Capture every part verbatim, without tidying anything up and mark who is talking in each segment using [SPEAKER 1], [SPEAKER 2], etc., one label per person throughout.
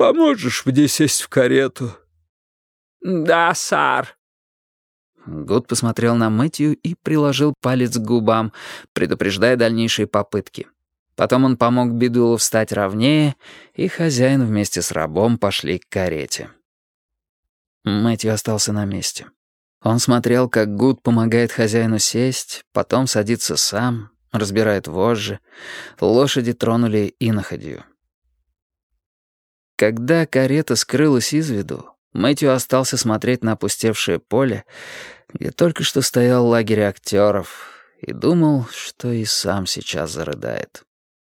[SPEAKER 1] поможешь мне сесть в карету?»
[SPEAKER 2] «Да, сэр».
[SPEAKER 3] Гуд посмотрел на Мэтью и приложил палец к губам, предупреждая дальнейшие попытки. Потом он помог Бидулу встать ровнее, и хозяин вместе с рабом пошли к карете. Мэтью остался на месте. Он смотрел, как Гуд помогает хозяину сесть, потом садится сам, разбирает вожжи. Лошади тронули иноходью. Когда карета скрылась из виду, Мэтью остался смотреть на опустевшее поле, где только что стоял лагерь актеров, и думал, что и сам сейчас зарыдает.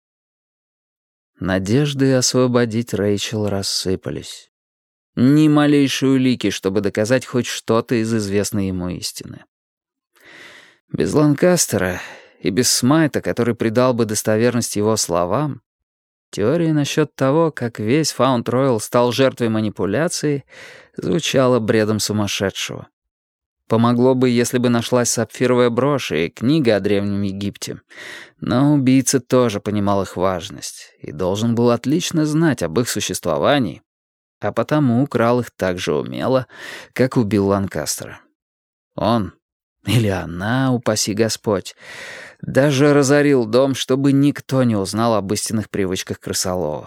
[SPEAKER 3] Надежды освободить Рэйчел рассыпались. Ни малейшей улики, чтобы доказать хоть что-то из известной ему истины. Без Ланкастера и без Смайта, который придал бы достоверность его словам, теория насчет того, как весь Фаунд-Ройл стал жертвой манипуляции, звучала бредом сумасшедшего. Помогло бы, если бы нашлась сапфировая брошь и книга о Древнем Египте. Но убийца тоже понимал их важность и должен был отлично знать об их существовании, а потому украл их так же умело, как убил Ланкастера. Он, или она, упаси Господь, даже разорил дом, чтобы никто не узнал об истинных привычках крысолова.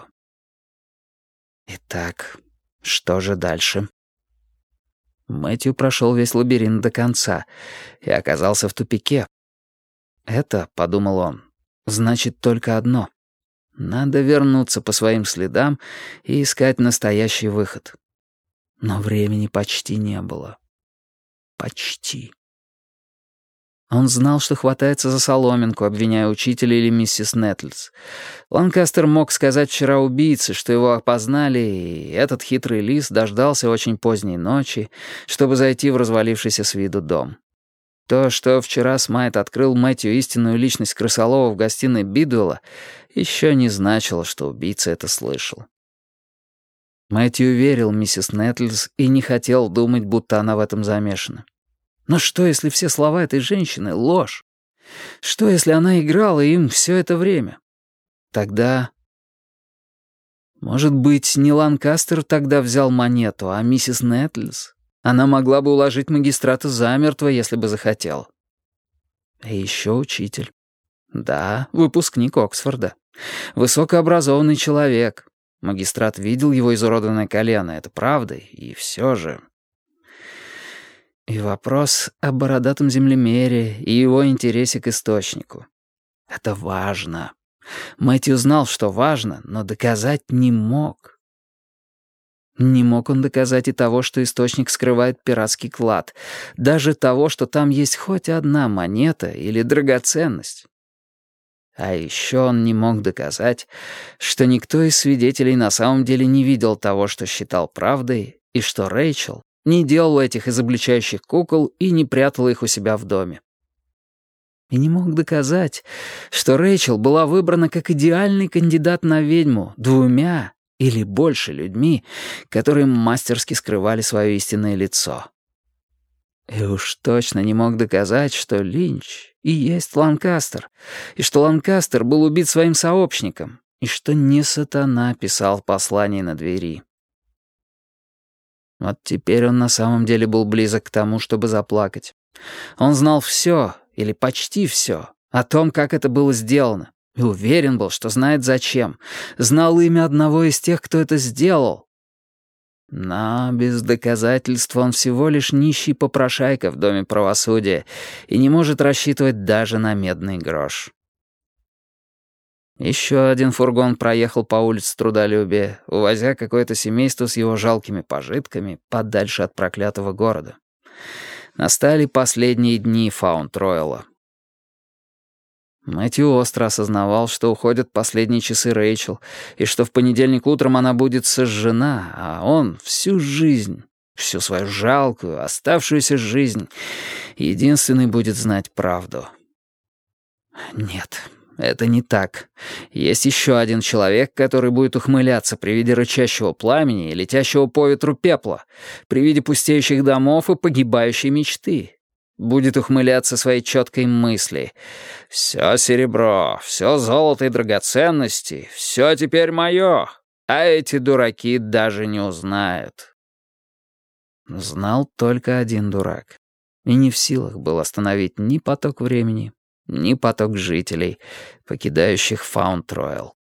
[SPEAKER 3] Итак, что же дальше? Мэтью прошел весь лабиринт до конца и оказался в тупике. Это, — подумал он, — значит только одно. Надо вернуться по своим следам и искать настоящий выход. Но времени почти не было. Почти. Он знал, что хватается за соломинку, обвиняя учителя или миссис Нетлс. Ланкастер мог сказать вчера убийце, что его опознали, и этот хитрый лис дождался очень поздней ночи, чтобы зайти в развалившийся с виду дом. То, что вчера Смайт открыл Мэтью истинную личность крысолова в гостиной Бидуэлла, еще не значило, что убийца это слышал. Мэтью верил миссис Нетлс и не хотел думать, будто она в этом замешана. Но что, если все слова этой женщины — ложь? Что, если она играла им все это время? Тогда... Может быть, не Ланкастер тогда взял монету, а миссис Нетлс? Она могла бы уложить магистрата замертво, если бы захотела. И еще учитель. Да, выпускник Оксфорда. Высокообразованный человек. Магистрат видел его изуродованное колено, это правда, и все же... И вопрос о бородатом землемере и его интересе к источнику. Это важно. Мэтью знал, что важно, но доказать не мог. Не мог он доказать и того, что источник скрывает пиратский клад, даже того, что там есть хоть одна монета или драгоценность. А еще он не мог доказать, что никто из свидетелей на самом деле не видел того, что считал правдой, и что Рэйчел не делала этих изобличающих кукол и не прятала их у себя в доме. И не мог доказать, что Рэйчел была выбрана как идеальный кандидат на ведьму двумя или больше людьми, которые мастерски скрывали свое истинное лицо. И уж точно не мог доказать, что Линч и есть Ланкастер, и что Ланкастер был убит своим сообщником, и что не сатана писал послание на двери. Вот теперь он на самом деле был близок к тому, чтобы заплакать. Он знал все, или почти все, о том, как это было сделано, и уверен был, что знает зачем. Знал имя одного из тех, кто это сделал. Но без доказательств он всего лишь нищий попрошайка в доме правосудия и не может рассчитывать даже на медный грош. Еще один фургон проехал по улице Трудолюбия, увозя какое-то семейство с его жалкими пожитками подальше от проклятого города. Настали последние дни Фаунд-Ройла. Мэтью остро осознавал, что уходят последние часы Рэйчел, и что в понедельник утром она будет сожжена, а он всю жизнь, всю свою жалкую, оставшуюся жизнь, единственный будет знать правду. Нет, это не так. Есть еще один человек, который будет ухмыляться при виде рычащего пламени и летящего по ветру пепла, при виде пустеющих домов и погибающей мечты. Будет ухмыляться своей четкой мысли. «Все серебро, все золото и драгоценности, все теперь мое. А эти дураки даже не узнают. Знал только один дурак. И не в силах был остановить ни поток времени, ни поток жителей, покидающих Фаунд-Роял.